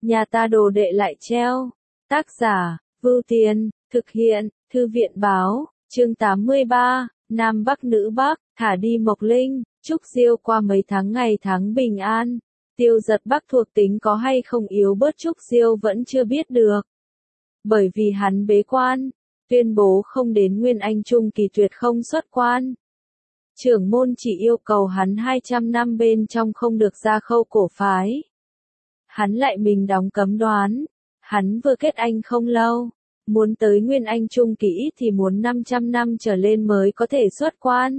nhà ta đồ đệ lại treo. Tác giả, Vưu Tiền, thực hiện, Thư viện Báo, chương 83, Nam Bắc Nữ Bắc, thả đi Mộc Linh, chúc Diêu qua mấy ngày tháng bình an. Tiêu Giật Bắc thuộc tính có hay không yếu bớt Trúc Diêu vẫn chưa biết được. Bởi vì hắn bế quan, tuyên bố không đến Nguyên Anh Trung kỳ tuyệt không xuất quan. Trưởng môn chỉ yêu cầu hắn 200 năm bên trong không được ra khâu cổ phái. Hắn lại mình đóng cấm đoán, hắn vừa kết anh không lâu, muốn tới Nguyên Anh Trung kỳ ít thì muốn 500 năm trở lên mới có thể xuất quan.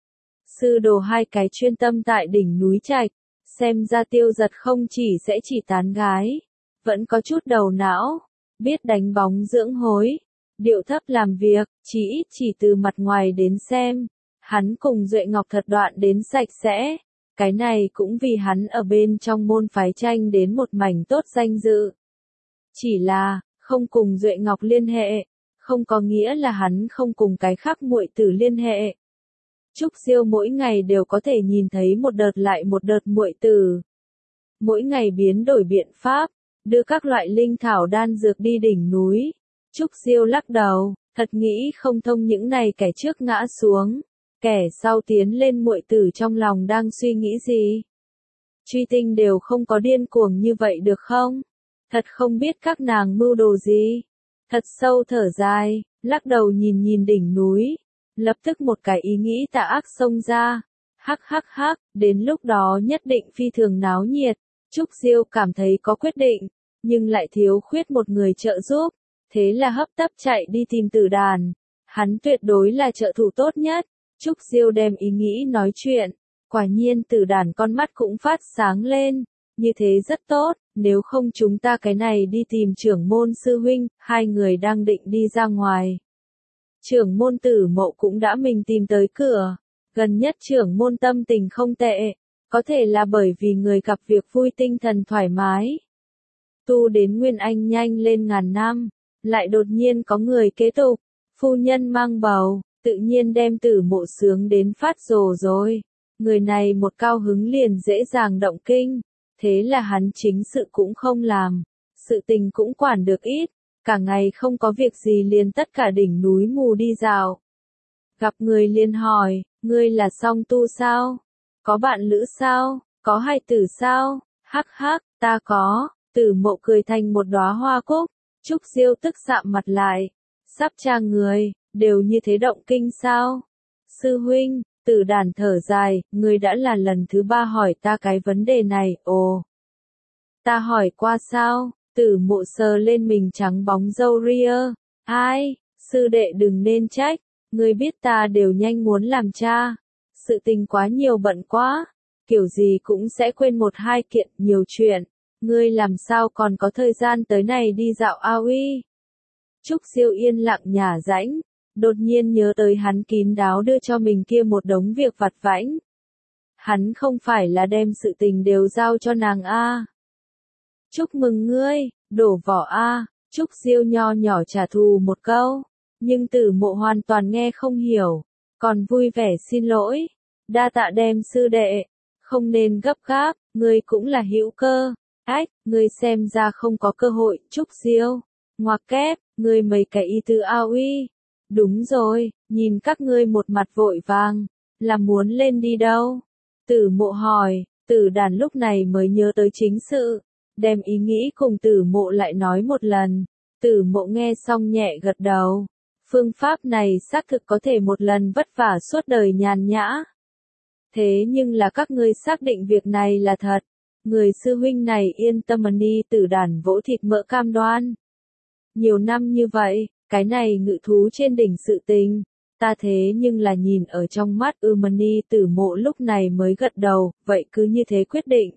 Sư đồ hai cái chuyên tâm tại đỉnh núi Trạch, xem ra Tiêu Giật không chỉ tán gái, vẫn có chút đầu não, biết đánh bóng dưỡng hối, điệu thấp làm việc, chỉ từ mặt ngoài đến xem, hắn cùng Duệ Ngọc thật đoạn đến sạch sẽ, cái này cũng vì hắn ở bên trong môn phái tranh đến một mảnh tốt danh dự. Chỉ là, không cùng Duệ Ngọc liên hệ, không có nghĩa là hắn không cùng cái khác muội tử liên hệ. Trúc Diêu mỗi ngày đều có thể nhìn thấy một đợt lại một đợt muội tử. Mỗi ngày biến đổi biện pháp, đưa các loại linh thảo đan dược đi đỉnh núi. Trúc Diêu lắc đầu, thật nghĩ không thông những này kẻ trước ngã xuống, kẻ sau tiến lên muội tử trong lòng đang suy nghĩ gì. Truy Tinh đều không có điên cuồng như vậy được không? Thật không biết các nàng mưu đồ gì. Thật sâu thở dài, lắc đầu nhìn đỉnh núi. Lập tức một cái ý nghĩ tà ác xông ra. Hắc, đến lúc đó nhất định phi thường náo nhiệt. Trúc Diêu cảm thấy có quyết định, nhưng lại thiếu khuyết một người trợ giúp. Thế là hấp tấp chạy đi tìm Tử Đàn. Hắn tuyệt đối là trợ thủ tốt nhất. Trúc Diêu đem ý nghĩ nói chuyện. Quả nhiên Tử Đàn con mắt cũng phát sáng lên. Như thế rất tốt, nếu không chúng ta cái này đi tìm trưởng môn sư huynh. Hai người đang định đi ra ngoài. Trưởng môn Tử Mộ cũng đã mình tìm tới cửa. Gần nhất trưởng môn tâm tình không tệ. Có thể là bởi vì người gặp việc vui tinh thần thoải mái. Tu đến Nguyên Anh nhanh lên ngàn năm. Lại đột nhiên có người kế tục. Phu nhân mang bầu, tự nhiên đem Tử Mộ sướng đến phát rồ rồi. Người này một cao hứng liền dễ dàng động kinh. Thế là hắn chính sự cũng không làm. Sự tình cũng quản được ít. Cả ngày không có việc gì liền tất cả đỉnh núi mù đi dạo. Gặp người liền hỏi, ngươi là song tu sao? Có bạn lữ sao? Có hài tử sao? Hắc, ta có. Tử Mộ cười thành một đóa hoa cúc. Trúc Diêu tức sạm mặt lại. Sắp trang người, đều như thế động kinh sao? Sư huynh, Tử Đàn thở dài, ngươi đã là lần thứ 3 hỏi ta cái vấn đề này, ồ. Ta hỏi qua sao? Tử Mộ sờ lên mình trắng bóng râu ria. Ai, sư đệ đừng nên trách, ngươi biết ta đều nhanh muốn làm cha. Sự tình quá nhiều bận quá, kiểu gì cũng sẽ quên một hai kiện nhiều chuyện. Ngươi làm sao còn có thời gian tới này đi dạo ao uy. Trúc Diêu yên lặng nhả rãnh, đột nhiên nhớ tới hắn kín đáo đưa cho mình kia một đống việc vặt vãnh. Hắn không phải là đem sự tình đều giao cho nàng a. Chúc mừng ngươi, đổ vỏ a. Trúc Diêu nho nhỏ trả thù một câu, nhưng Tử Mộ hoàn toàn nghe không hiểu, còn vui vẻ xin lỗi. Đa tạ đem sư đệ, không nên gấp gáp, ngươi cũng là hữu cơ. Ách, ngươi xem ra không có cơ hội, Trúc Diêu. Ngoặc kép, ngươi mấy cái y tứ ao uy. Đúng rồi, nhìn các ngươi một mặt vội vàng, là muốn lên đi đâu? Tử Mộ hỏi, Tử Đàn lúc này mới nhớ tới chính sự, đem ý nghĩ cùng Tử Mộ lại nói một lần. Tử Mộ nghe xong nhẹ gật đầu. Phương pháp này xác thực có thể một lần vất vả suốt đời nhàn nhã. Thế nhưng là các ngươi xác định việc này là thật. Người sư huynh này yên tâm đi. Tử Đàn vỗ thịt mỡ cam đoan. Nhiều năm như vậy, cái này ngự thú trên đỉnh sự tình, ta thế nhưng là nhìn ở trong mắt Mani. Tử Mộ lúc này mới gật đầu, vậy cứ như thế quyết định.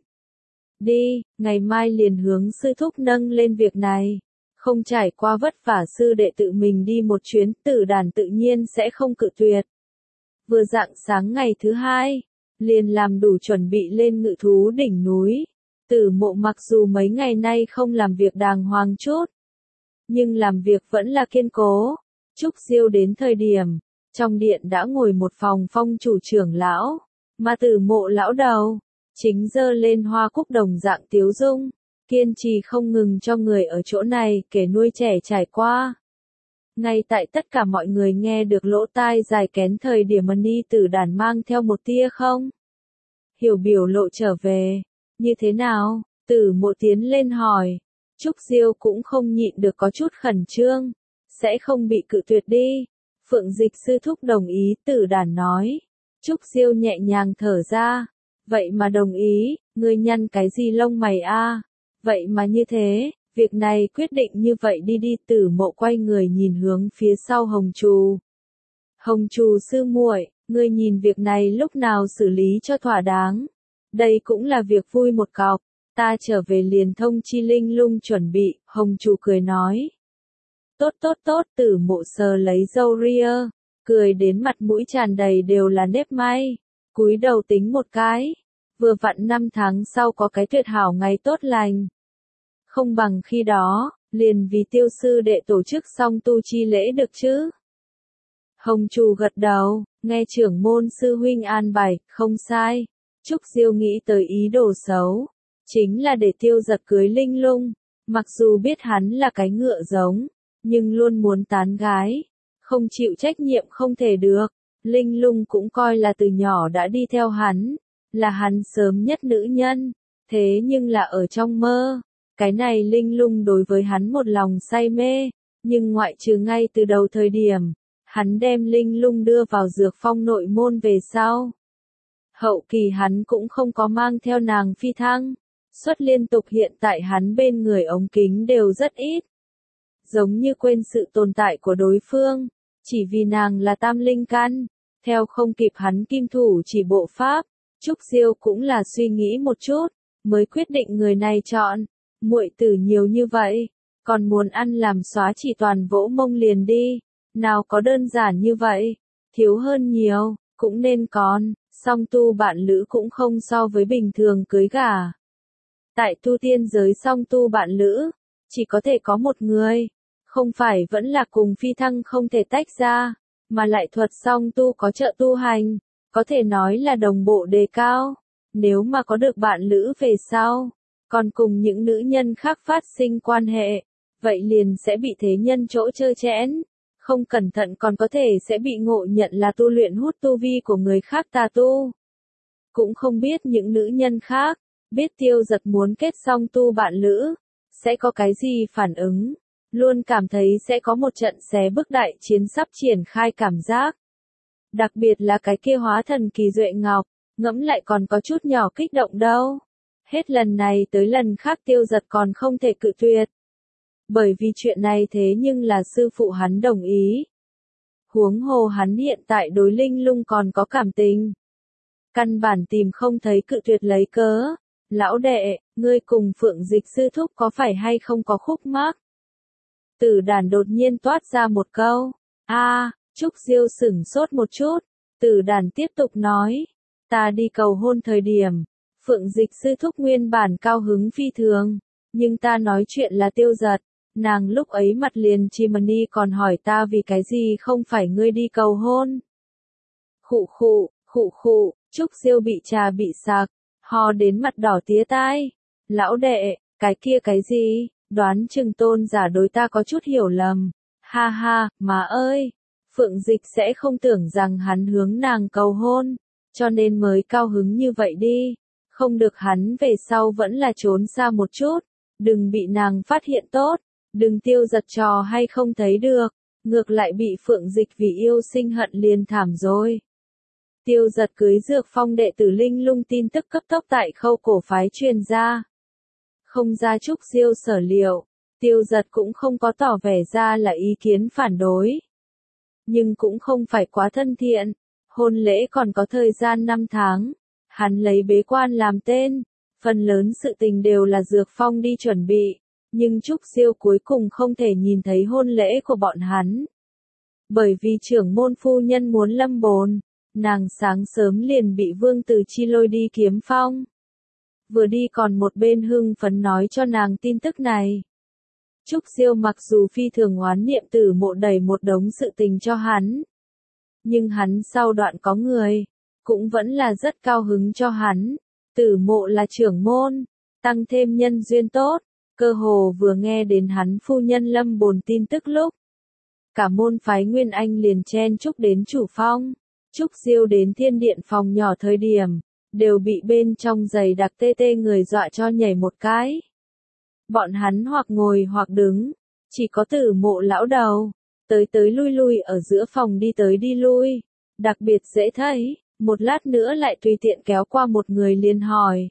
Đi, ngày mai liền hướng sư thúc nâng lên việc này. Không trải qua vất vả sư đệ tự mình đi một chuyến, Tử Đàn tự nhiên sẽ không cự tuyệt. Vừa rạng sáng ngày thứ 2, liền làm đủ chuẩn bị lên ngự thú đỉnh núi. Tử Mộ mặc dù mấy ngày nay không làm việc đàng hoàng chút, nhưng làm việc vẫn là kiên cố. Trúc Diêu đến thời điểm, trong điện đã ngồi một phòng phong chủ trưởng lão, mà Tử Mộ lão đầu, chính giơ lên hoa cúc đồng dạng tiếu dung. kiên trì không ngừng cho người ở chỗ này kể nuôi trẻ trải qua. Ngay tại tất cả mọi người nghe được lỗ tai dài kén thời điểm Ni Tử Đản mang theo một tia không hiểu biểu lộ trở về. Như thế nào? Tử Mộ tiến lên hỏi. Trúc Diêu cũng không nhịn được có chút khẩn trương. Sẽ không bị cự tuyệt đi. Phượng Dịch sư thúc đồng ý, Tử Đản nói. Trúc Diêu nhẹ nhàng thở ra. Vậy mà đồng ý, ngươi nhăn cái gì lông mày a? Vậy mà như thế, việc này quyết định như vậy đi đi. Tử Mộ quay người nhìn hướng phía sau Hồng Trù. Hồng Trù sư muội, ngươi nhìn việc này lúc nào xử lý cho thỏa đáng. Đây cũng là việc vui một cọc, ta trở về liền thông chi Linh Lung chuẩn bị, Hồng Trù cười nói. Tốt tốt tốt, Tử Mộ sờ lấy râu ria, cười đến mặt mũi tràn đầy đều là nếp may, cúi đầu tính một cái, vừa vặn 5 tháng sau có cái tuyệt hảo ngày tốt lành. Không bằng khi đó, liền vì Tiêu sư đệ tổ chức xong tu chi lễ được chứ. Hồng Trù gật đầu, nghe trưởng môn sư huynh an bài, không sai. Trúc Diêu nghĩ tới ý đồ xấu, chính là để Tiêu Giật cưới Linh Lung, mặc dù biết hắn là cái ngựa giống, nhưng luôn muốn tán gái, không chịu trách nhiệm không thể được. Linh Lung cũng coi là từ nhỏ đã đi theo hắn, là hắn sớm nhất nữ nhân, thế nhưng là ở trong mơ, cái này Linh Lung đối với hắn một lòng say mê, nhưng ngoại trừ ngay từ đầu thời điểm, hắn đem Linh Lung đưa vào Dược Phong nội môn về sau. Hậu kỳ hắn cũng không có mang theo nàng phi thăng, suất liên tục hiện tại hắn bên người ống kính đều rất ít. Giống như quên sự tồn tại của đối phương, chỉ vì nàng là tam linh căn, theo không kịp hắn kim thủ chỉ bộ pháp. Trúc Diêu cũng là suy nghĩ một chút, mới quyết định người này chọn. Muội tử nhiều như vậy, còn muốn ăn làm xóa chỉ toàn vỗ mông liền đi, nào có đơn giản như vậy, thiếu hơn nhiều, cũng nên còn, song tu bạn lữ cũng không so với bình thường cưới gả. Tại tu tiên giới song tu bạn lữ, chỉ có thể có một người, không phải vẫn là cùng phi thăng không thể tách ra, mà lại thuật song tu có trợ tu hành, có thể nói là đồng bộ đề cao. Nếu mà có được bạn lữ về sau, còn cùng những nữ nhân khác phát sinh quan hệ, vậy liền sẽ bị thế nhân chỗ trơ chẽn, không cẩn thận còn có thể sẽ bị ngộ nhận là tu luyện hút tu vi của người khác tà tu. Cũng không biết những nữ nhân khác, biết Tiêu Giật muốn kết song tu bạn lữ, sẽ có cái gì phản ứng, luôn cảm thấy sẽ có một trận xé bức đại chiến sắp triển khai cảm giác. Đặc biệt là cái kia hóa thần kỳ Duệ Ngọc, ngẫm lại còn có chút nhỏ kích động đâu. Hết lần này tới lần khác Tiêu Giật còn không thể cự tuyệt. Bởi vì chuyện này thế nhưng là sư phụ hắn đồng ý. Huống hồ hắn hiện tại đối Linh Lung còn có cảm tình. Căn bản tìm không thấy cự tuyệt lấy cớ. Lão đệ, ngươi cùng Phượng Dịch sư thúc có phải hay không có khúc mắc? Tử Đản đột nhiên toát ra một câu. Trúc Diêu sửng sốt một chút. Tử Đản tiếp tục nói. Ta đi cầu hôn thời điểm, Phượng Dịch sư thúc nguyên bản cao hứng phi thường. Nhưng ta nói chuyện là Tiêu Giật. Nàng lúc ấy mặt liền chìm đi còn hỏi ta vì cái gì không phải ngươi đi cầu hôn. Khụ khụ, Trúc Diêu bị trà bị sặc, ho đến mặt đỏ tía tai. Lão đệ, cái kia cái gì, đoán chừng Tôn giả đối ta có chút hiểu lầm. Ha ha, má ơi, Phượng Dịch sẽ không tưởng rằng hắn hướng nàng cầu hôn, cho nên mới cao hứng như vậy đi. Không được hắn về sau vẫn là trốn xa một chút, đừng bị nàng phát hiện tốt. Đừng Tiêu Giật trò hay không thấy được, ngược lại bị Phượng Dịch vì yêu sinh hận liền thảm rồi. Tiêu Giật cưới Dược Phong đệ tử Linh Lung tin tức cấp tốc tại Khâu cổ phái truyền ra. Không ra Trúc Diêu sở liệu, Tiêu Giật cũng không có tỏ vẻ ra là ý kiến phản đối. Nhưng cũng không phải quá thân thiện, hôn lễ còn có thời gian 5 tháng, hắn lấy bế quan làm tên, phần lớn sự tình đều là Dược Phong đi chuẩn bị. Nhưng Trúc Diêu cuối cùng không thể nhìn thấy hôn lễ của bọn hắn. Bởi vì trưởng môn phu nhân muốn lâm bồn, nàng sáng sớm liền bị Vương Từ Chi lôi đi Kiếm Phong. Vừa đi còn một bên hưng phấn nói cho nàng tin tức này. Trúc Diêu mặc dù phi thường oán niệm Tử Mộ đẩy một đống sự tình cho hắn. Nhưng hắn sau đoạn có người, cũng vẫn là rất cao hứng cho hắn. Tử Mộ là trưởng môn. tăng thêm nhân duyên tốt, cơ hồ vừa nghe đến hắn phu nhân lâm bồn tin tức lúc. Cả môn phái Nguyên Anh liền chen chúc đến chủ phong, Trúc Diêu đến thiên điện phòng nhỏ thời điểm, đều bị bên trong giày đặc tê tê người dọa cho nhảy một cái. Bọn hắn hoặc ngồi hoặc đứng, chỉ có Tử Mộ lão đầu, tới tới lui lui ở giữa phòng đi tới đi lui, đặc biệt dễ thấy, một lát nữa lại tùy tiện kéo qua một người liền hỏi.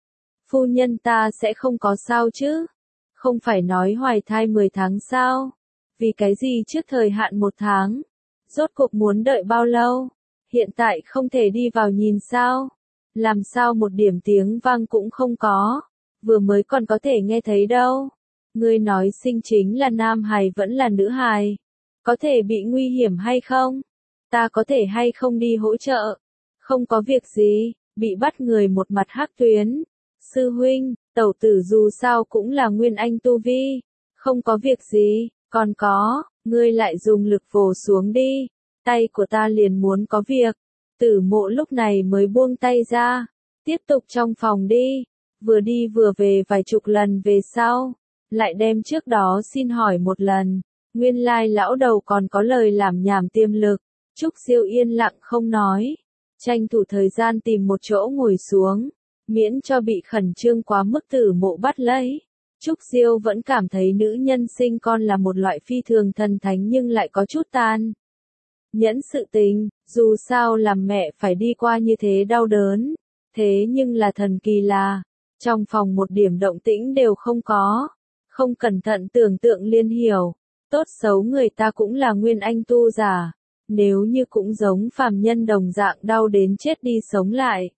Phu nhân ta sẽ không có sao chứ? Không phải nói hoài thai 10 tháng sao? Vì cái gì trước thời hạn 1 tháng? Rốt cuộc muốn đợi bao lâu? Hiện tại không thể đi vào nhìn sao? Làm sao một điểm tiếng vang cũng không có? Vừa mới còn có thể nghe thấy đâu. Ngươi nói sinh chính là nam hài vẫn là nữ hài? Có thể bị nguy hiểm hay không? Ta có thể hay không đi hỗ trợ? Không có việc gì, bị bắt người một mặt hắc tuyến. Sư huynh, tẩu tử dù sao cũng là Nguyên Anh tu vi. Không có việc gì, còn có, ngươi lại dùng lực vồ xuống đi. Tay của ta liền muốn có việc. Tử Mộ lúc này mới buông tay ra. Tiếp tục trong phòng đi. Vừa đi vừa về vài chục lần về sau. Lại đem trước đó xin hỏi một lần. Nguyên lai lão đầu còn có lời làm nhảm tiềm lực. Trúc Diêu yên lặng không nói. Tranh thủ thời gian tìm một chỗ ngồi xuống. Miễn cho bị khẩn trương quá mức Tử Mộ bắt lấy. Trúc Diêu vẫn cảm thấy nữ nhân sinh con là một loại phi thường thần thánh nhưng lại có chút tan. Nhẫn sự tình, dù sao làm mẹ phải đi qua như thế đau đớn. Thế nhưng là thần kỳ là, trong phòng một điểm động tĩnh đều không có. Không cẩn thận tưởng tượng liên hiểu. Tốt xấu người ta cũng là Nguyên Anh tu giả. Nếu như cũng giống phàm nhân đồng dạng đau đến chết đi sống lại.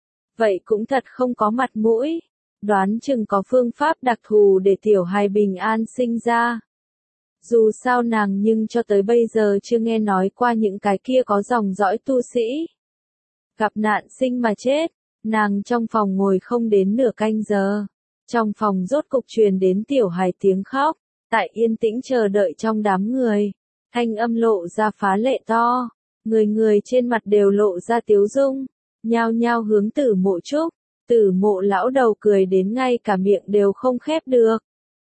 Vậy cũng thật không có mặt mũi. Đoán chừng có phương pháp đặc thù để tiểu hài bình an sinh ra. Dù sao nàng nhưng cho tới bây giờ chưa nghe nói qua những cái kia có dòng dõi tu sĩ. Gặp nạn sinh mà chết, nàng trong phòng ngồi không đến nửa canh giờ. Trong phòng rốt cục truyền đến tiểu hài tiếng khóc, tại yên tĩnh chờ đợi trong đám người. Thanh âm lộ ra phá lệ to, người người trên mặt đều lộ ra tiếu dung, nhao nhao hướng Tử Mộ chúc. Tử Mộ lão đầu cười đến ngay cả miệng đều không khép được.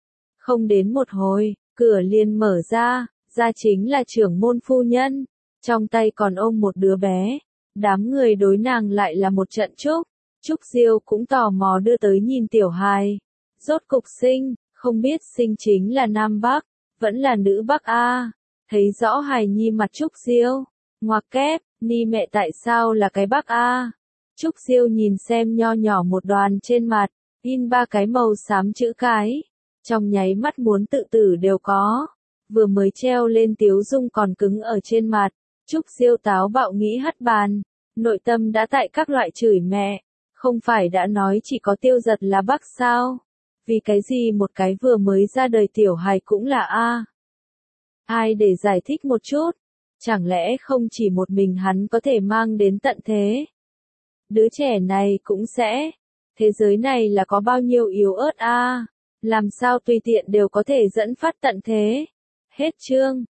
Không đến một hồi, cửa liền mở ra chính là trưởng môn phu nhân, trong tay còn ôm một đứa bé. Đám người đối nàng lại là một trận chúc. Trúc Diêu cũng tò mò đưa tới nhìn tiểu hài. Rốt cục sinh, không biết sinh chính là nam bắc, vẫn là nữ bắc a. Thấy rõ hài nhi mặt Trúc Diêu, ngoặc kép, ni mẹ tại sao là cái bắc a? Trúc Diêu nhìn xem nho nhỏ một đoàn trên mặt, in 3 cái màu xám chữ cái. Trong nháy mắt muốn tự tử đều có. Vừa mới treo lên tiếu dung còn cứng ở trên mặt. Trúc Diêu táo bạo nghĩ hất bàn. Nội tâm đã tại các loại chửi mẹ. Không phải đã nói chỉ có Tiêu Giật là bắc sao? Vì cái gì một cái vừa mới ra đời tiểu hài cũng là A? Ai để giải thích một chút? Chẳng lẽ không chỉ một mình hắn có thể mang đến tận thế? Đứa trẻ này cũng sẽ. Thế giới này là có bao nhiêu yếu ớt a? Làm sao tùy tiện đều có thể dẫn phát tận thế? Hết chương.